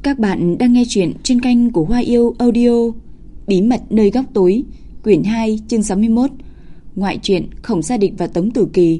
Các bạn đang nghe chuyện trên kênh của Hoa Yêu Audio. Bí mật nơi góc tối, quyển 2, chương 61. Ngoại truyện Khổng Gia Địch và Tống Tử Kỳ.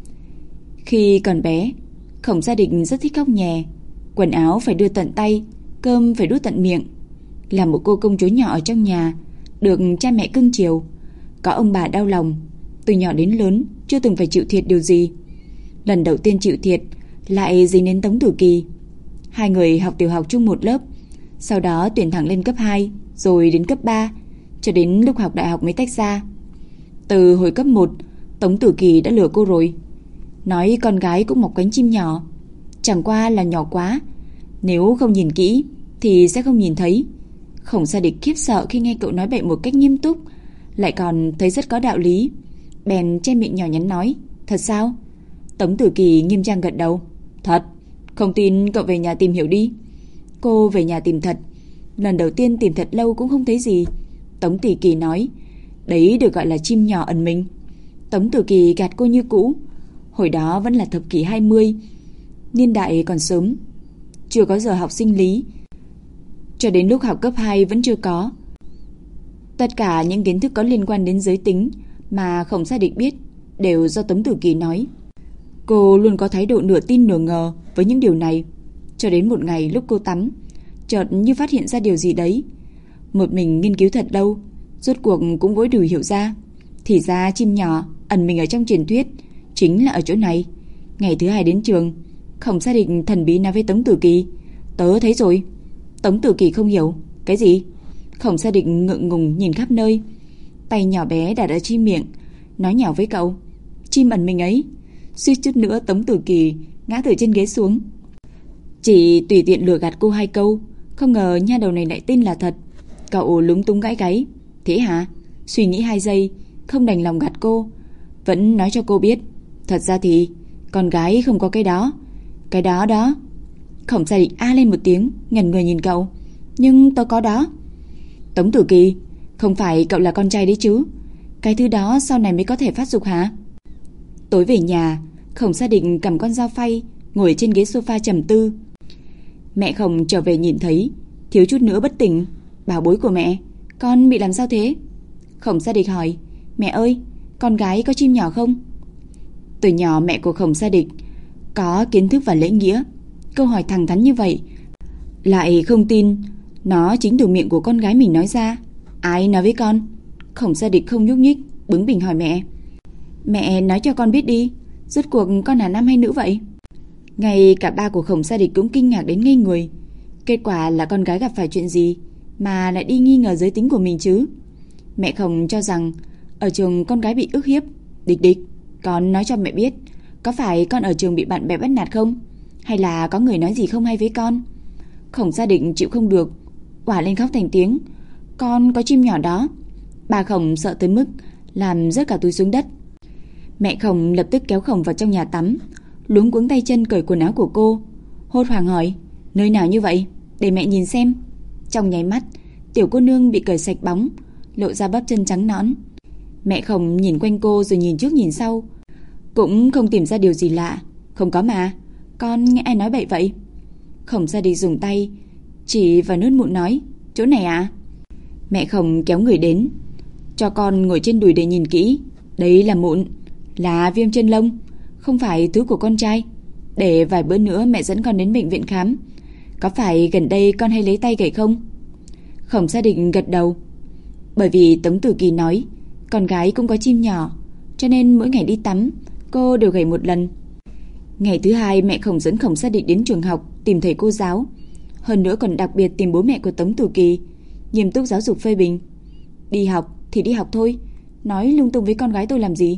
Khi còn bé, Khổng Gia Địch rất thích khóc nhè. Quần áo phải đưa tận tay, cơm phải đút tận miệng. Là một cô công chúa nhỏ ở trong nhà, được cha mẹ cưng chiều, có ông bà đau lòng. Từ nhỏ đến lớn chưa từng phải chịu thiệt điều gì. Lần đầu tiên chịu thiệt lại dính đến Tống Tử Kỳ. Hai người học tiểu học chung một lớp, sau đó tuyển thẳng lên cấp 2, rồi đến cấp 3, cho đến lúc học đại học mới tách ra. Từ hồi cấp 1, Tống Tử Kỳ đã lừa cô rồi. Nói con gái cũng mọc cánh chim nhỏ, chẳng qua là nhỏ quá, nếu không nhìn kỹ thì sẽ không nhìn thấy. Khổng Gia Địch khiếp sợ khi nghe cậu nói bậy một cách nghiêm túc, lại còn thấy rất có đạo lý, bèn che miệng nhỏ nhắn nói: "Thật sao?" Tống Tử Kỳ nghiêm trang gật đầu: "Thật. Không tin cậu về nhà tìm hiểu đi." Cô về nhà tìm thật. Lần đầu tiên tìm thật lâu cũng không thấy gì. Tống Tử Kỳ nói: "Đấy được gọi là chim nhỏ ẩn mình." Tống Tử Kỳ gạt cô như cũ. Hồi đó vẫn là thập kỷ 20, niên đại còn sớm, chưa có giờ học sinh lý, cho đến lúc học cấp 2 vẫn chưa có. Tất cả những kiến thức có liên quan đến giới tính mà Khổng Gia Địch biết đều do Tống Tử Kỳ nói. Cô luôn có thái độ nửa tin nửa ngờ với những điều này, cho đến một ngày lúc cô tắm, chợt như phát hiện ra điều gì đấy. Một mình nghiên cứu thật lâu, rốt cuộc cũng vội đủ hiểu ra. Thì ra chim nhỏ ẩn mình ở trong truyền thuyết chính là ở chỗ này. Ngày thứ 2 đến trường, Khổng Gia Địch thần bí nói với Tống Tử Kỳ: "Tớ thấy rồi." Tống Tử Kỳ không hiểu: "Cái gì?" Khổng Gia Địch ngượng ngùng nhìn khắp nơi, tay nhỏ bé đặt ở trên miệng, nói nhỏ với cậu: "Chim ẩn mình ấy." Suýt chút nữa Tống Tử Kỳ ngã từ trên ghế xuống. Chỉ tùy tiện lừa gạt cô 2 câu, không ngờ nha đầu này lại tin là thật. Cậu lúng túng gãi gáy: "Thế hả?" Suy nghĩ 2 giây, không đành lòng gạt cô, vẫn nói cho cô biết: "Thật ra thì con gái không có cái đó. Cái đó đó." Khổng Gia Địch a lên một tiếng, ngẩn người nhìn cậu: "Nhưng tớ có đó." "Tống Tử Kỳ, không phải cậu là con trai đấy chứ? Cái thứ đó sau này mới có thể phát dục hả?" Tối về nhà, Khổng Gia Địch cầm con dao phay, ngồi trên ghế sofa trầm tư. Mẹ Khổng trở về nhìn thấy, thiếu chút nữa bất tỉnh. "Bảo bối của mẹ, con bị làm sao thế?" Khổng Gia Địch hỏi: "Mẹ ơi, con gái có chim nhỏ không?" Từ nhỏ mẹ của Khổng Gia Địch có kiến thức và lễ nghĩa, câu hỏi thẳng thắn như vậy lại không tin nó chính từ miệng của con gái mình nói ra. "Ai nói với con?" Khổng Gia Địch không nhúc nhích, bướng bỉnh hỏi mẹ: "Mẹ nói cho con biết đi, rốt cuộc con là nam hay nữ vậy?" Ngay cả ba của Khổng Gia Địch cũng kinh ngạc đến ngây người. Kết quả là con gái gặp phải chuyện gì mà lại đi nghi ngờ giới tính của mình chứ? Mẹ Khổng cho rằng ở trường con gái bị ức hiếp. "Địch Địch, con nói cho mẹ biết, có phải con ở trường bị bạn bè bắt nạt không? Hay là có người nói gì không hay với con?" Khổng Gia Địch chịu không được, òa lên khóc thành tiếng: "Con có chim nhỏ đó." Bà Khổng sợ tới mức làm rớt cả túi xuống đất. Mẹ Khổng lập tức kéo Khổng vào trong nhà tắm, luống cuống tay chân cởi quần áo của cô, hốt hoảng hỏi: "Nơi nào như vậy? Để mẹ nhìn xem." Trong nháy mắt, tiểu cô nương bị cởi sạch bóng, lộ ra bắp chân trắng nõn. Mẹ Khổng nhìn quanh cô rồi nhìn trước nhìn sau, cũng không tìm ra điều gì lạ. "Không có mà, con nghe ai nói bậy vậy?" Khổng Gia Địch dùng tay chỉ vào nướt mụn nói: "Chỗ này à?" Mẹ Khổng kéo người đến, cho con ngồi trên đùi để nhìn kỹ. "Đấy là mụn, là viêm chân lông, không phải thứ của con trai. Để vài bữa nữa mẹ dẫn con đến bệnh viện khám. Có phải gần đây con hay lấy tay gảy không?" Khổng Gia Địch gật đầu. Bởi vì Tống Tử Kỳ nói con gái cũng có chim nhỏ, cho nên mỗi ngày đi tắm cô đều gảy một lần. Ngày thứ 2, mẹ Khổng dẫn Khổng Gia Địch đến trường học tìm thầy cô giáo, hơn nữa còn đặc biệt tìm bố mẹ của Tống Tử Kỳ, nghiêm túc giáo dục phê bình: "Đi học thì đi học thôi, nói lung tung với con gái tôi làm gì?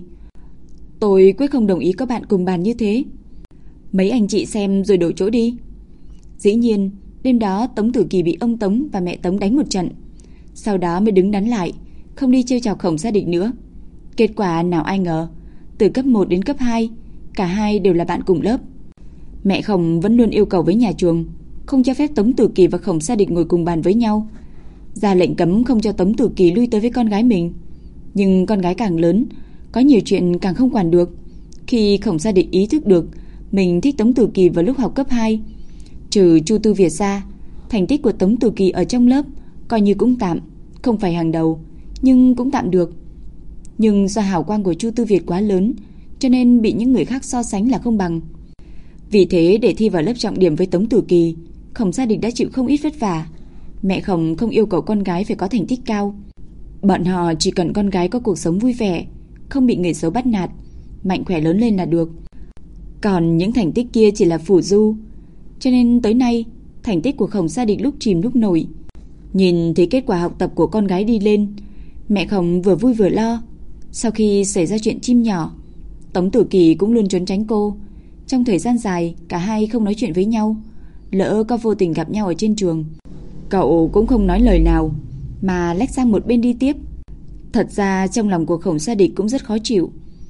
Tôi quyết không đồng ý có bạn cùng bàn như thế. Mấy anh chị xem rồi đổi chỗ đi." Dĩ nhiên, đêm đó Tống Tử Kỳ bị ông Tống và mẹ Tống đánh một trận, sau đó mới đứng đắn lại, không đi trêu chọc Khổng Gia Địch nữa. Kết quả nào ai ngờ, từ cấp 1 đến cấp 2, cả hai đều là bạn cùng lớp. Mẹ Khổng vẫn luôn yêu cầu với nhà trường không cho phép Tống Tử Kỳ và Khổng Gia Địch ngồi cùng bàn với nhau, ra lệnh cấm không cho Tống Tử Kỳ lui tới với con gái mình. Nhưng con gái càng lớn, có nhiều chuyện càng không quản được. Khi Khổng Gia Địch ý thức được mình thích Tống Tử Kỳ vào lúc học cấp 2, trừ Chu Tư Việt ra, Thành tích của Tống Tử Kỳ ở trong lớp coi như cũng tạm, không phải hàng đầu, nhưng cũng tạm được. Nhưng do hào quang của Chu Tư Việt quá lớn, cho nên bị những người khác so sánh là không bằng. Vì thế để thi vào lớp trọng điểm với Tống Tử Kỳ, Khổng Gia Địch đã chịu không ít vất vả. Mẹ Khổng không yêu cầu con gái phải có thành tích cao. Bọn họ chỉ cần con gái có cuộc sống vui vẻ, không bị người xấu bắt nạt, mạnh khỏe lớn lên là được. Còn những thành tích kia chỉ là phù du. Cho nên tới nay, thành tích của Khổng Gia Địch lúc chìm lúc nổi. Nhìn thấy kết quả học tập của con gái đi lên, mẹ Khổng vừa vui vừa lo. Sau khi xảy ra chuyện chim nhỏ, Tống Tử Kỳ cũng luôn trốn tránh cô. Trong thời gian dài, cả hai không nói chuyện với nhau. Lỡ có vô tình gặp nhau ở trên trường, cậu cũng không nói lời nào, mà lách sang một bên đi tiếp. Thật ra trong lòng của Khổng Gia Địch cũng rất khó chịu.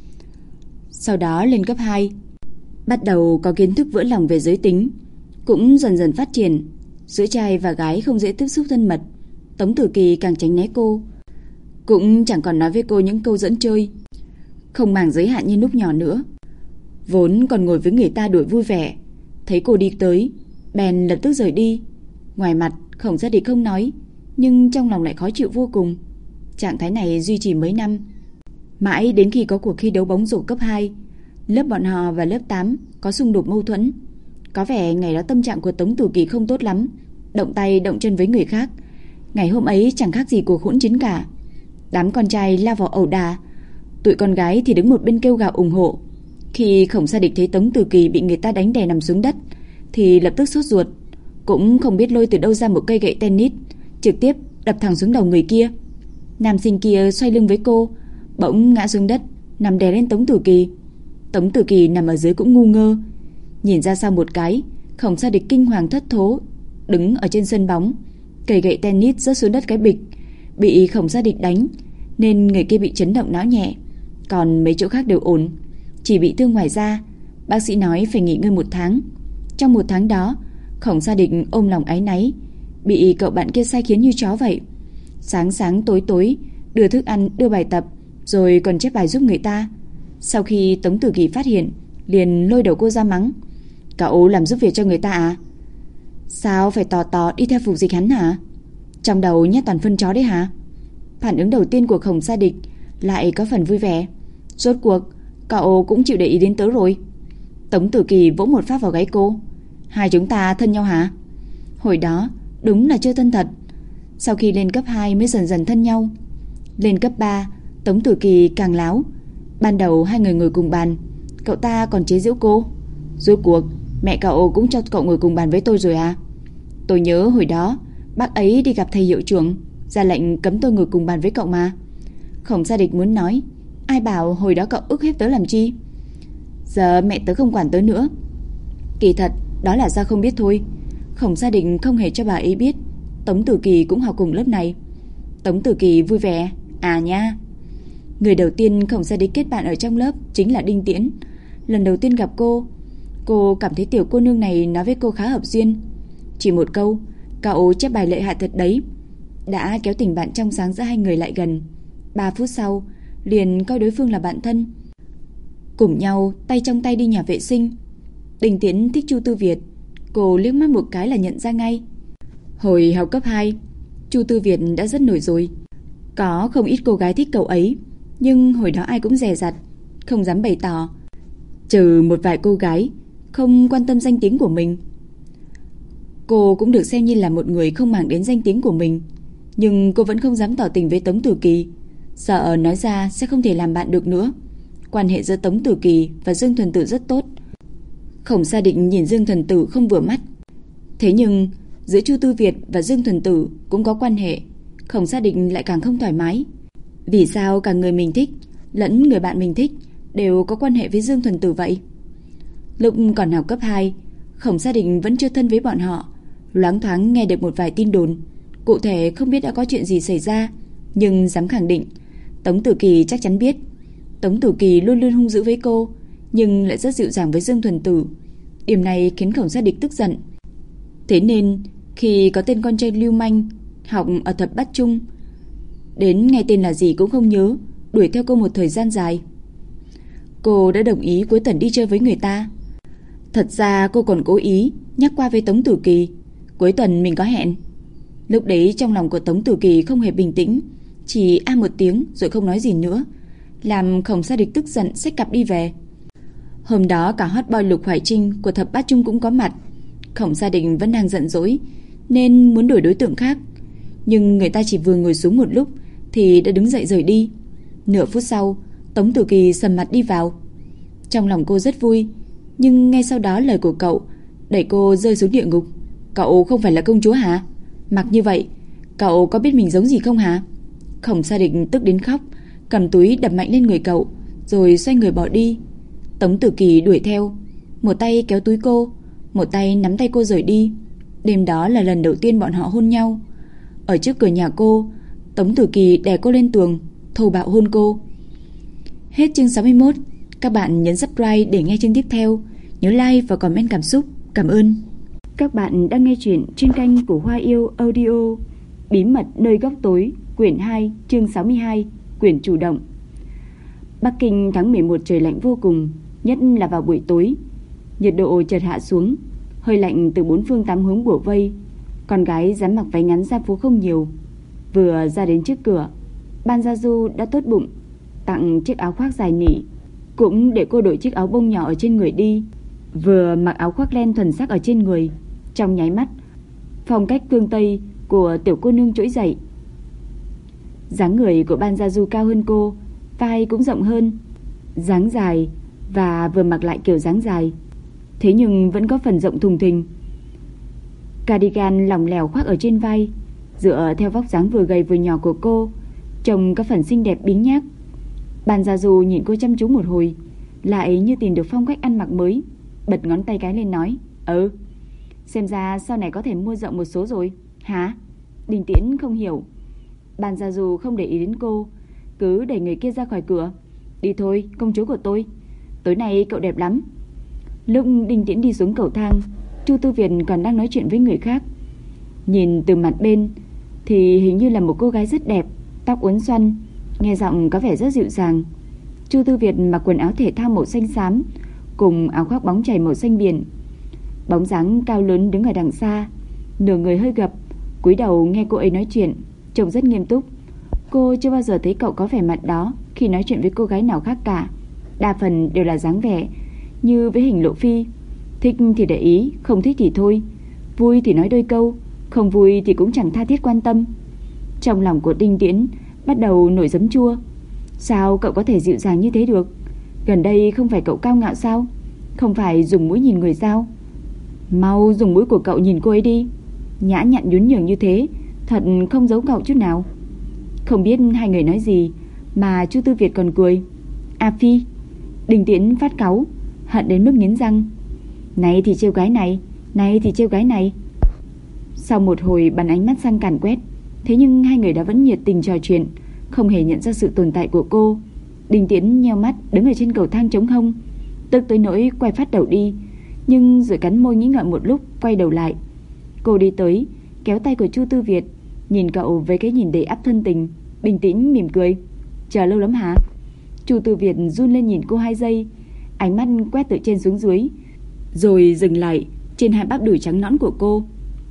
Sau đó lên cấp 2, bắt đầu có kiến thức vỡ lòng về giới tính, cũng dần dần phát triển. Giữa trai và gái không dễ tiếp xúc thân mật. Tống Tử Kỳ càng tránh né cô, cũng chẳng còn nói với cô những câu dẫn chơi, không màng giới hạn như lúc nhỏ nữa. Vốn còn ngồi với người ta đuổi vui vẻ, thấy cô đi tới, bèn lập tức rời đi. Ngoài mặt Khổng Gia Địch không nói, nhưng trong lòng lại khó chịu vô cùng. Trạng thái này duy trì mấy năm, mãi đến khi có cuộc thi đấu bóng rổ cấp 2. Lớp bọn họ và lớp 8 có xung đột mâu thuẫn. Có vẻ ngày đó tâm trạng của Tống Tử Kỳ không tốt lắm, động tay động chân với người khác. Ngày hôm ấy chẳng khác gì cuộc hỗn chiến cả. Đám con trai lao vào ẩu đả, tụi con gái thì đứng một bên kêu gào ủng hộ. Khi Khổng Gia Địch thấy Tống Tử Kỳ bị người ta đánh đè nằm xuống đất thì lập tức sốt ruột, cũng không biết lôi từ đâu ra một cây gậy tennis, trực tiếp đập thẳng xuống đầu người kia. Nam sinh kia xoay lưng với cô, bỗng ngã xuống đất, nằm đè lên Tống Tử Kỳ. Tống Tử Kỳ nằm ở dưới cũng ngu ngơ, nhìn ra sau một cái. Khổng Gia Địch kinh hoàng thất thố đứng ở trên sân bóng, cây gậy tennis rớt xuống đất cái bịch. Bị Khổng Gia Địch đánh nên người kia bị chấn động não nhẹ, còn mấy chỗ khác đều ổn, chỉ bị thương ngoài da. Bác sĩ nói phải nghỉ ngơi 1 tháng. Trong 1 tháng đó, Khổng Gia Địch ôm lòng áy náy, bị cậu bạn kia sai khiến như chó vậy. Sáng sáng tối tối đưa thức ăn, đưa bài tập, rồi còn chép bài giúp người ta. Sau khi Tống Tử Kỳ phát hiện, liền lôi đầu cô ra mắng: "Cậu làm giúp việc cho người ta à? Sao phải tò tò đi theo phục dịch hắn hả? Trong đầu nhét toàn phân chó đấy hả?" Phản ứng đầu tiên của Khổng Gia Địch lại có phần vui vẻ. Rốt cuộc cậu cũng chịu để ý đến tớ rồi. Tống Tử Kỳ vỗ một phát vào gáy cô: "Hai chúng ta thân nhau hả?" Hồi đó đúng là chưa thân thật. Sau khi lên cấp 2 mới dần dần thân nhau. Lên cấp 3, Tống Tử Kỳ càng láo. Ban đầu hai người ngồi cùng bàn, cậu ta còn chế giễu cô: "Rốt cuộc mẹ cậu cũng cho cậu ngồi cùng bàn với tôi rồi à? Tôi nhớ hồi đó bác ấy đi gặp thầy hiệu trưởng, ra lệnh cấm tôi ngồi cùng bàn với cậu mà." Khổng Gia Địch muốn nói: "Ai bảo hồi đó cậu ức hiếp tớ làm chi? Giờ mẹ tớ không quản tớ nữa." Kỳ thật đó là do không biết thôi. Khổng Gia Địch không hề cho bà ấy biết Tống Tử Kỳ cũng học cùng lớp này. Tống Tử Kỳ vui vẻ: "À nha." Người đầu tiên Khổng Gia Địch kết bạn ở trong lớp chính là Đinh Tiễn. Lần đầu tiên gặp cô cảm thấy tiểu cô nương này nói với cô khá hợp duyên. Chỉ một câu "Cậu chép bài lợi hại thật đấy" đã kéo tình bạn trong sáng giữa hai người lại gần. 3 phút sau liền coi đối phương là bạn thân, cùng nhau tay trong tay đi nhà vệ sinh. Đinh Tiễn thích Chu Tư Việt, cô liếc mắt một cái là nhận ra ngay. Hồi học cấp 2, Chu Tư Việt đã rất nổi rồi, có không ít cô gái thích cậu ấy, nhưng hồi đó ai cũng dè dặt, không dám bày tỏ, trừ một vài cô gái không quan tâm danh tiếng của mình. Cô cũng được xem như là một người không màng đến danh tiếng của mình, nhưng cô vẫn không dám tỏ tình với Tống Tử Kỳ, sợ nói ra sẽ không thể làm bạn được nữa. Quan hệ giữa Tống Tử Kỳ và Dương Thuần Tử rất tốt. Khổng Gia Định nhìn Dương Thuần Tử không vừa mắt. Thế nhưng giữa Chu Tư Việt và Dương Thuần Tử cũng có quan hệ, Khổng Gia Định lại càng không thoải mái. Vì sao cả người mình thích lẫn người bạn mình thích đều có quan hệ với Dương Thuần Tử vậy? Lúc còn học cấp 2, Khổng Gia Định vẫn chưa thân với bọn họ, loáng thoáng nghe được một vài tin đồn. Cụ thể không biết đã có chuyện gì xảy ra, nhưng dám khẳng định Tống Tử Kỳ chắc chắn biết. Tống Tử Kỳ luôn luôn hung dữ với cô, nhưng lại rất dịu dàng với Dương Thuần Tử. Điểm này khiến Khổng Gia Địch tức giận. Thế nên khi có tên con trai lưu manh học ở thập bát trung, đến ngay tên là gì cũng không nhớ, đuổi theo cô một thời gian dài, cô đã đồng ý cuối tuần đi chơi với người ta. Thật ra cô còn cố ý nhắc qua với Tống Tử Kỳ, cuối tuần mình có hẹn. Lúc đấy trong lòng của Tống Tử Kỳ không hề bình tĩnh, chỉ a một tiếng rồi không nói gì nữa, làm Khổng Sa Địch tức giận xách cặp đi về. Hôm đó cả hot boy Lục Hoài Trinh của Thập Bát Trung cũng có mặt. Khổng Sa Địch vẫn đang giận dỗi nên muốn đổi đối tượng khác, nhưng người ta chỉ vừa ngồi xuống một lúc thì đã đứng dậy rời đi. Nửa phút sau, Tống Tử Kỳ sầm mặt đi vào. Trong lòng cô rất vui, nhưng ngay sau đó lời của cậu đẩy cô rơi xuống địa ngục. Cậu không phải là công chúa hả? Mặc như vậy, cậu có biết mình giống gì không hả? Khổng Sa Địch tức đến khóc, cầm túi đập mạnh lên người cậu, rồi xoay người bỏ đi. Tống Tử Kỳ đuổi theo, một tay kéo túi cô, một tay nắm tay cô rời đi. Đêm đó là lần đầu tiên bọn họ hôn nhau. Ở trước cửa nhà cô, Tống Tử Kỳ đè cô lên tường, thô bạo hôn cô. Hết chương 61. Các bạn nhấn subscribe để nghe chương tiếp theo. Nhớ like và comment cảm xúc. Cảm ơn. Các bạn đang nghe chuyện trên kênh của Hoa Yêu Audio. Bí mật nơi góc tối, quyển 2, chương 62, quyển chủ động. Bắc Kinh tháng 11 trời lạnh vô cùng, nhất là vào buổi tối. Nhiệt độ chợt hạ xuống, hơi lạnh từ bốn phương tám hướng bủa vây. Con gái dám mặc váy ngắn ra phố không nhiều. Vừa ra đến trước cửa, Ban Gia Du đã tốt bụng tặng chiếc áo khoác dài nỉ, cũng để cô đổi chiếc áo bông nhỏ ở trên người đi. Vừa mặc áo khoác len thuần sắc ở trên người, trong nháy mắt phong cách phương Tây của tiểu cô nương trỗi dậy. Dáng người của Ban Gia Du cao hơn cô, vai cũng rộng hơn, dáng dài và vừa mặc lại kiểu dáng dài, thế nhưng vẫn có phần rộng thùng thình. Cardigan lỏng lẻo khoác ở trên vai, dựa theo vóc dáng vừa gầy vừa nhỏ của cô, trông có phần xinh đẹp biếng nhác. Ban Gia Du nhìn cô chăm chú một hồi, lại như tìm được phong cách ăn mặc mới, bật ngón tay cái lên nói: xem ra sau này có thể mua rộng một số rồi. Hả? Đình Tiễn không hiểu. Ban Gia Du không để ý đến cô, cứ đẩy người kia ra khỏi cửa. Đi thôi, công chúa của tôi, tối nay cậu đẹp lắm. Lúc Đình Tiễn đi xuống cầu thang, Chu Tư Việt còn đang nói chuyện với người khác. Nhìn từ mặt bên thì hình như là một cô gái rất đẹp, tóc uốn xoăn, nghe giọng có vẻ rất dịu dàng. Chu Tư Việt mặc quần áo thể thao màu xanh xám cùng áo khoác bóng chảy màu xanh biển. Bóng dáng cao lớn đứng ở đằng xa, nửa người hơi gập, cúi đầu nghe cô ấy nói chuyện, trông rất nghiêm túc. Cô chưa bao giờ thấy cậu có vẻ mặt đó khi nói chuyện với cô gái nào khác cả. Đa phần đều là dáng vẻ như với hình Lộ Phi, thích thì để ý, không thích thì thôi, vui thì nói đôi câu, không vui thì cũng chẳng tha thiết quan tâm. Trong lòng của Đinh Tiễn bắt đầu nổi giấm chua. Sao cậu có thể dịu dàng như thế được? Gần đây không phải cậu cao ngạo sao? Không phải dùng mũi nhìn người sao? Mau dùng mũi của cậu nhìn cô ấy đi. Nhã nhặn nhún nhường như thế, thật không giấu cậu chút nào. Không biết hai người nói gì mà Chu Tư Việt còn cười. A Phi! Đinh Tiễn phát cáu, hận đến mức nghiến răng. Này thì trêu gái này, này thì trêu gái này. Sau một hồi bắn ánh mắt sang càn quét, thế nhưng hai người đã vẫn nhiệt tình trò chuyện, không hề nhận ra sự tồn tại của cô. Đinh Tiễn nheo mắt đứng ở trên cầu thang trống hông, tức tới nỗi quay phát đầu đi, nhưng rồi cắn môi nghĩ ngợi một lúc, quay đầu lại. Cô đi tới, kéo tay của Chu Tư Việt, nhìn cậu với cái nhìn đầy áp thân tình, bình tĩnh mỉm cười. Chờ lâu lắm hả? Chu Tư Việt run lên nhìn cô 2 giây, ánh mắt quét từ trên xuống dưới, rồi dừng lại trên hai bắp đùi trắng nõn của cô.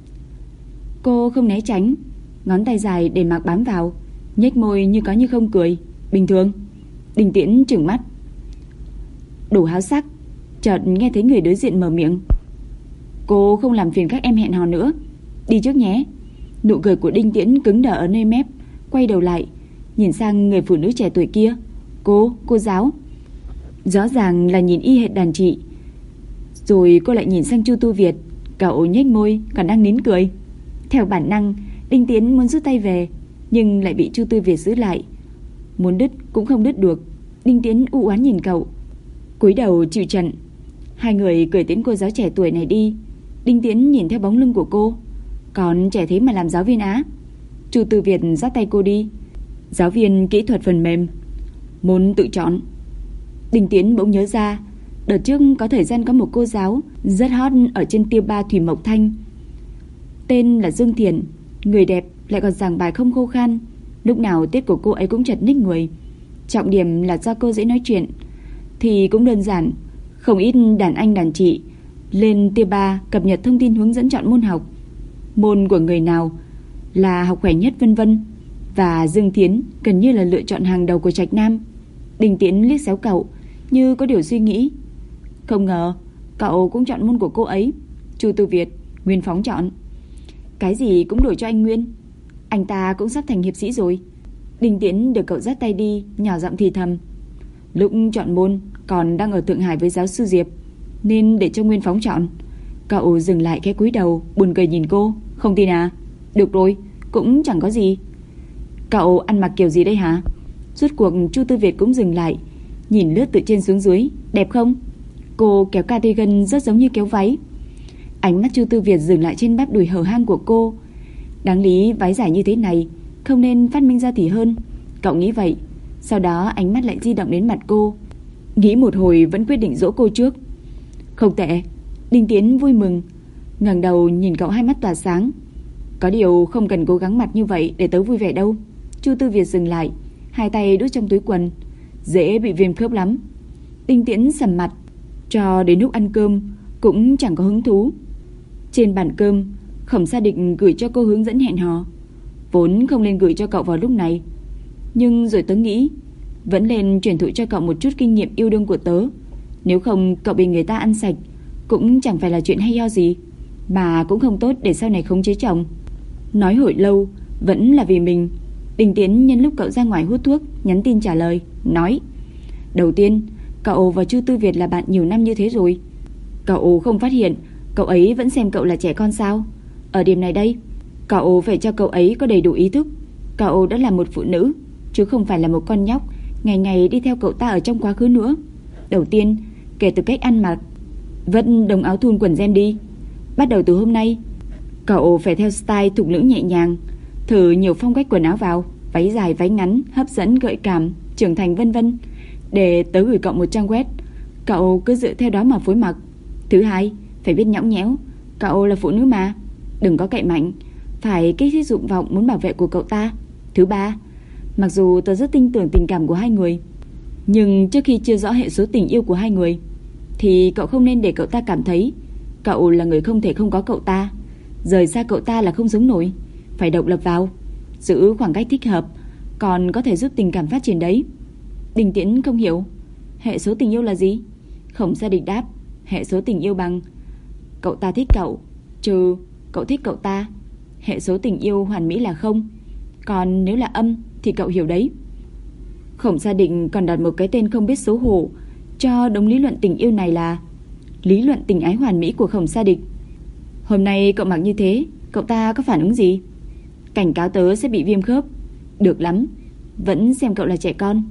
Cô không né tránh, ngón tay dài để mặc bám vào, nhếch môi như có như không cười. Bình thường. Đinh Tiễn trừng mắt. Đủ háo sắc. Chợt nghe thấy người đối diện mở miệng. Cô không làm phiền các em hẹn hò nữa, đi trước nhé. Nụ cười của Đinh Tiễn cứng đờ ở nơi mép, quay đầu lại nhìn sang người phụ nữ trẻ tuổi kia. Cô giáo. Rõ ràng là nhìn y hệt đàn chị. Rồi cô lại nhìn sang Chu Tu Việt, cậu nhếch môi còn đang nín cười. Theo bản năng, Đinh Tiễn muốn rút tay về, nhưng lại bị Chu Tu Việt giữ lại. Muốn đứt cũng không đứt được. Đinh Tiễn u oán nhìn cậu, cúi đầu chịu trận. Hai người cười tiễn cô giáo trẻ tuổi này đi. Đinh Tiễn nhìn theo bóng lưng của cô. Còn trẻ thế mà làm giáo viên á? Chu Tu Việt dắt tay cô đi. Giáo viên kỹ thuật phần mềm, môn tự chọn. Đinh Tiễn bỗng nhớ ra, đợt trước có thời gian có một cô giáo rất hot ở trên Tiêu Ba Thủy Mộc Thanh, tên là Dương Thiện, người đẹp lại còn giảng bài không khô khan. Lúc nào tiết của cô ấy cũng chật ních người. Trọng điểm là do cô dễ nói chuyện. Thì cũng đơn giản, không ít đàn anh đàn chị lên Tiêu Ba cập nhật thông tin hướng dẫn chọn môn học. môn của người nào là học khỏe nhất vân vân. Và Dương Thiến gần như là lựa chọn hàng đầu của Trạch Nam. Đinh Tiễn liếc xéo cậu như có điều suy nghĩ. Không ngờ cậu cũng chọn môn của cô ấy. Chu Tư Việt, Nguyên Phóng chọn. Cái gì cũng đổi cho anh Nguyên. Anh ta cũng sắp thành hiệp sĩ rồi. Đinh Tiễn được cậu dắt tay đi, nhỏ giọng thì thầm. Lúc chọn môn còn đang ở Thượng Hải với giáo sư Diệp, nên để cho Nguyên Phóng chọn. Cậu dừng lại cái cúi đầu, buồn cười nhìn cô. Không tin à? Được rồi, cũng chẳng có gì. Cậu ăn mặc kiểu gì đây hả? Rốt cuộc Chu Tư Việt cũng dừng lại, nhìn lướt từ trên xuống dưới. Đẹp không? Cô kéo cardigan rất giống như kéo váy. Ánh mắt Chu Tư Việt dừng lại trên bắp đùi hở hang của cô. Đáng lý váy dài như thế này không nên phát minh ra thì hơn. Cậu nghĩ vậy. Sau đó ánh mắt lại di động đến mặt cô. Nghĩ một hồi vẫn quyết định dỗ cô trước. Không tệ. Đinh Tiến vui mừng, ngẩng đầu nhìn cậu, hai mắt tỏa sáng. Có điều không cần cố gắng mặt như vậy để tớ vui vẻ đâu. Chu Tư Việt dừng lại, hai tay đút trong túi quần. Dễ bị viêm khớp lắm. Đinh Tiễn sầm mặt, cho đến lúc ăn cơm cũng chẳng có hứng thú. Trên bàn cơm, Khổng Sa Địch gửi cho cô hướng dẫn hẹn hò. Vốn không nên gửi cho cậu vào lúc này, nhưng rồi tớ nghĩ vẫn nên truyền thụ cho cậu một chút kinh nghiệm yêu đương của tớ. Nếu không cậu bị người ta ăn sạch cũng chẳng phải là chuyện hay ho gì, mà cũng không tốt để sau này khống chế chồng. Nói hồi lâu vẫn là vì mình. Đinh Tiến nhân lúc cậu ra ngoài hút thuốc nhắn tin trả lời, nói: Đầu tiên, cậu và Chu Tư Việt là bạn nhiều năm như thế rồi, cậu không phát hiện cậu ấy vẫn xem cậu là trẻ con sao? Ở điểm này đây, cậu phải cho cậu ấy có đầy đủ ý thức. Cậu đã là một phụ nữ, chứ không phải là một con nhóc ngày ngày đi theo cậu ta ở trong quá khứ nữa. Đầu tiên, kể từ cách ăn mặc, vẫn đồng áo thun quần jean đi. Bắt đầu từ hôm nay, cậu phải theo style thục nữ nhẹ nhàng, thử nhiều phong cách quần áo vào, váy dài, váy ngắn, hấp dẫn, gợi cảm, trưởng thành vân vân. Để tớ gửi cậu một trang web, cậu cứ dựa theo đó mà phối mặc. Thứ hai, phải biết nhõng nhẽo. Cậu là phụ nữ mà, đừng có cậy mạnh, phải kích thích dục vọng muốn bảo vệ của cậu ta. Thứ ba, mặc dù tớ rất tin tưởng tình cảm của hai người, nhưng trước khi chưa rõ hệ số tình yêu của hai người thì cậu không nên để cậu ta cảm thấy cậu là người không thể không có cậu ta. Rời xa cậu ta là không sống nổi. Phải độc lập vào, giữ khoảng cách thích hợp, còn có thể giúp tình cảm phát triển đấy. Đinh Tiễn không hiểu, hệ số tình yêu là gì? Khổng Sa Địch đáp: hệ số tình yêu bằng cậu ta thích cậu trừ cậu thích cậu ta. Hệ số tình yêu hoàn mỹ là không, còn nếu là âm thì cậu hiểu đấy. Khổng Sa Địch còn đặt một cái tên không biết xấu hổ cho đống lý luận tình yêu này là lý luận tình ái hoàn mỹ của Khổng Sa Địch. Hôm nay cậu mặc như thế, cậu ta có phản ứng gì? Cảnh cáo tớ sẽ bị viêm khớp. Được lắm, vẫn xem cậu là trẻ con.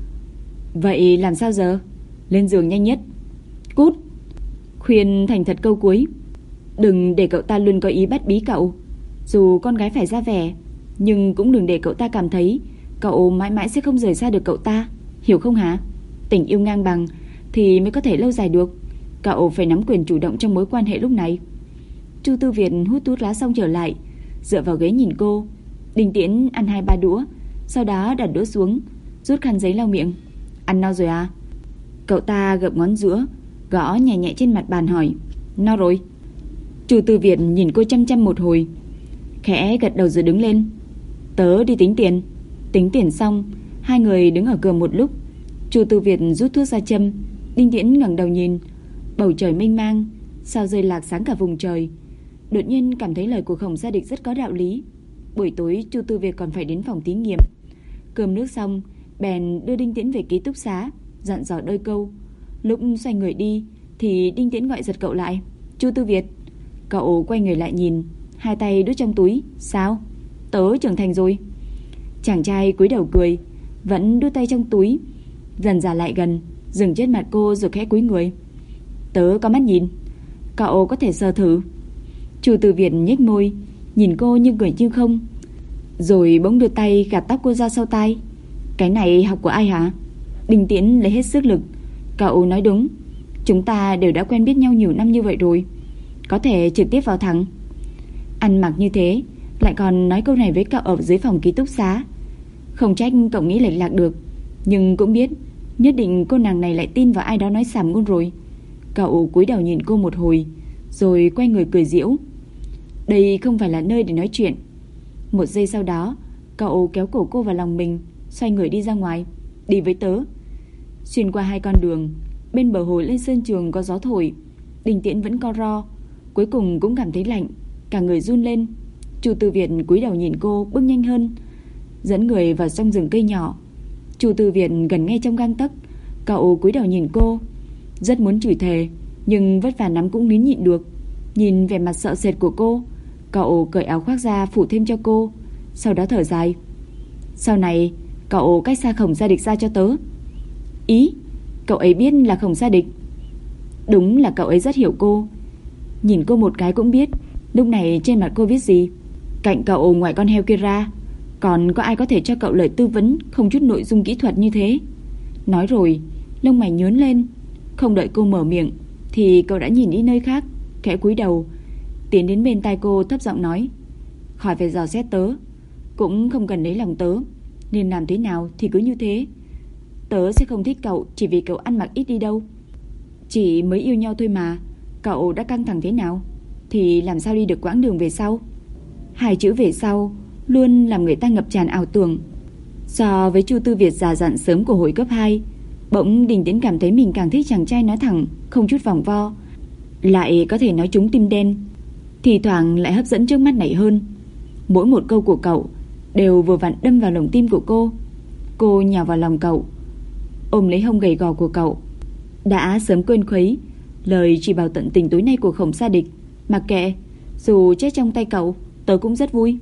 Vậy làm sao giờ? Lên giường nhanh nhất. Cút. Khuyên thành thật câu cuối. Đừng để cậu ta luôn có ý bắt bí cậu. Dù con gái phải ra vẻ, nhưng cũng đừng để cậu ta cảm thấy cậu mãi mãi sẽ không rời xa được cậu ta. Hiểu không hả? Tình yêu ngang bằng thì mới có thể lâu dài được. Cậu phải nắm quyền chủ động trong mối quan hệ lúc này. Chu Tư Việt hút thuốc lá xong trở lại, dựa vào ghế nhìn cô. Đinh Tiễn ăn 2-3 đũa, sau đó đặt đũa xuống, rút khăn giấy lau miệng. Ăn no rồi à? Cậu ta gập ngón giữa, gõ nhẹ nhẹ trên mặt bàn hỏi. No rồi. Chu Tư Việt nhìn cô chăm chăm một hồi, khẽ gật đầu rồi đứng lên. Tớ đi tính tiền. Tính tiền xong, hai người đứng ở cửa một lúc. Chu Tư Việt rút thuốc ra châm. Đinh Tiễn ngẩng đầu nhìn, bầu trời mênh mang, sao rơi lạc sáng cả vùng trời. Đột nhiên cảm thấy lời của Khổng Sa Địch rất có đạo lý. Buổi tối Chu Tư Việt còn phải đến phòng thí nghiệm. Cơm nước xong, bèn đưa Đinh Tiễn về ký túc xá, dặn dò đôi câu. Lúc xoay người đi thì Đinh Tiễn gọi giật cậu lại. Chu Tư Việt. Cậu quay người lại nhìn, hai tay đút trong túi. Sao? Tớ trưởng thành rồi. Chàng trai cúi đầu cười, vẫn đút tay trong túi, dần dà lại gần, dừng trước mặt cô rồi khẽ cúi người. Tớ có mắt nhìn, cậu có thể sờ thử. Chu Tư Việt nhếch môi, nhìn cô như cười như không, rồi bỗng đưa tay gạt tóc cô ra sau tai. Cái này học của ai hả? Đinh Tiễn lấy hết sức lực. Cậu nói đúng, chúng ta đều đã quen biết nhau nhiều năm như vậy rồi, có thể trực tiếp vào thẳng. Ăn mặc như thế lại còn nói câu này với cậu ở dưới phòng ký túc xá. Không trách cậu nghĩ lệch lạc được, nhưng cũng biết nhất định cô nàng này lại tin vào ai đó nói xàm ngôn rồi. Cậu cúi đầu nhìn cô một hồi, rồi quay người cười giễu. Đây không phải là nơi để nói chuyện. Một giây sau đó, cậu kéo cổ cô vào lòng mình, xoay người đi ra ngoài. Đi với tớ. Xuyên qua hai con đường, bên bờ hồ lên sân trường có gió thổi. Đình Tiễn vẫn co ro, cuối cùng cũng cảm thấy lạnh, cả người run lên. Chu Tư Việt cúi đầu nhìn cô, bước nhanh hơn, dẫn người vào trong rừng cây nhỏ. Chu Tư Việt gần ngay trong gang tấc. Cậu cúi đầu nhìn cô, rất muốn chửi thề, nhưng vất vả lắm cũng nín nhịn được. Nhìn vẻ mặt sợ sệt của cô, cậu cởi áo khoác ra phủ thêm cho cô, sau đó thở dài. Sau này cậu cách xa Khổng Gia Địch ra cho tớ. Ý, cậu ấy biết là Khổng Gia Địch? Đúng là cậu ấy rất hiểu cô. Nhìn cô một cái cũng biết lúc này trên mặt cô viết gì. Cạnh cậu ngoài con heo kia ra, còn có ai có thể cho cậu lời tư vấn không chút nội dung kỹ thuật như thế? Nói rồi, lông mày nhướng lên. Không đợi cô mở miệng thì cậu đã nhìn đi nơi khác, khẽ cúi đầu, tiến đến bên tai cô thấp giọng nói: khỏi phải dò xét tớ, cũng không cần lấy lòng tớ, nên làm thế nào thì cứ như thế. Tớ sẽ không thích cậu chỉ vì cậu ăn mặc ít đi đâu. Chỉ mới yêu nhau thôi mà, cậu đã căng thẳng thế nào thì làm sao đi được quãng đường về sau. Hai chữ về sau luôn làm người ta ngập tràn ảo tưởng. So với Chu Tư Việt già dặn sớm của hồi cấp 2, bỗng Đình Tiễn cảm thấy mình càng thích chàng trai nói thẳng, không chút vòng vo, lại có thể nói trúng tim đen, thì thoảng lại hấp dẫn trước mắt này hơn. Mỗi một câu của cậu đều vừa vặn đâm vào lồng tim của cô. Cô nhào vào lòng cậu, ôm lấy hông gầy gò của cậu. Đã sớm quên khuấy lời chỉ bảo tận tình tối nay của Khổng Gia Địch. Mặc kệ, dù chết trong tay cậu, tớ cũng rất vui.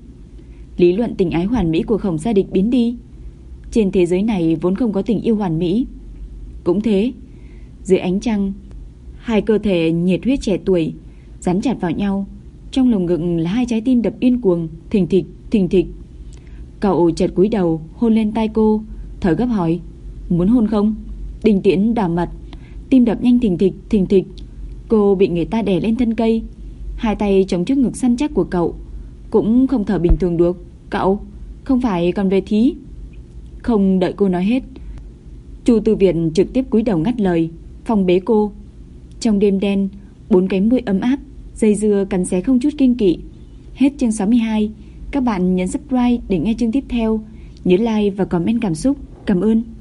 Lý luận tình ái hoàn mỹ của Khổng Gia Địch biến đi. Trên thế giới này vốn không có tình yêu hoàn mỹ. Cũng thế, dưới ánh trăng, hai cơ thể nhiệt huyết trẻ tuổi dán chặt vào nhau, trong lồng ngực là hai trái tim đập điên cuồng, thình thịch, thình thịch. Cậu chợt cúi đầu hôn lên tai cô, thở gấp hỏi: muốn hôn không? Đình Tiễn đỏ mặt, tim đập nhanh thình thịch, thình thịch. Cô bị người ta đè lên thân cây, hai tay chống trước ngực săn chắc của cậu, cũng không thở bình thường được. Cậu không phải còn về thí? Không đợi cô nói hết, Chu Tư Việt trực tiếp cúi đầu ngắt lời, phong bế cô. Trong đêm đen, bốn cánh môi ấm áp dây dưa cắn xé không chút kiêng kỵ. Hết chương 62. Các bạn nhấn subscribe để nghe chương tiếp theo. Nhớ like và comment cảm xúc. Cảm ơn.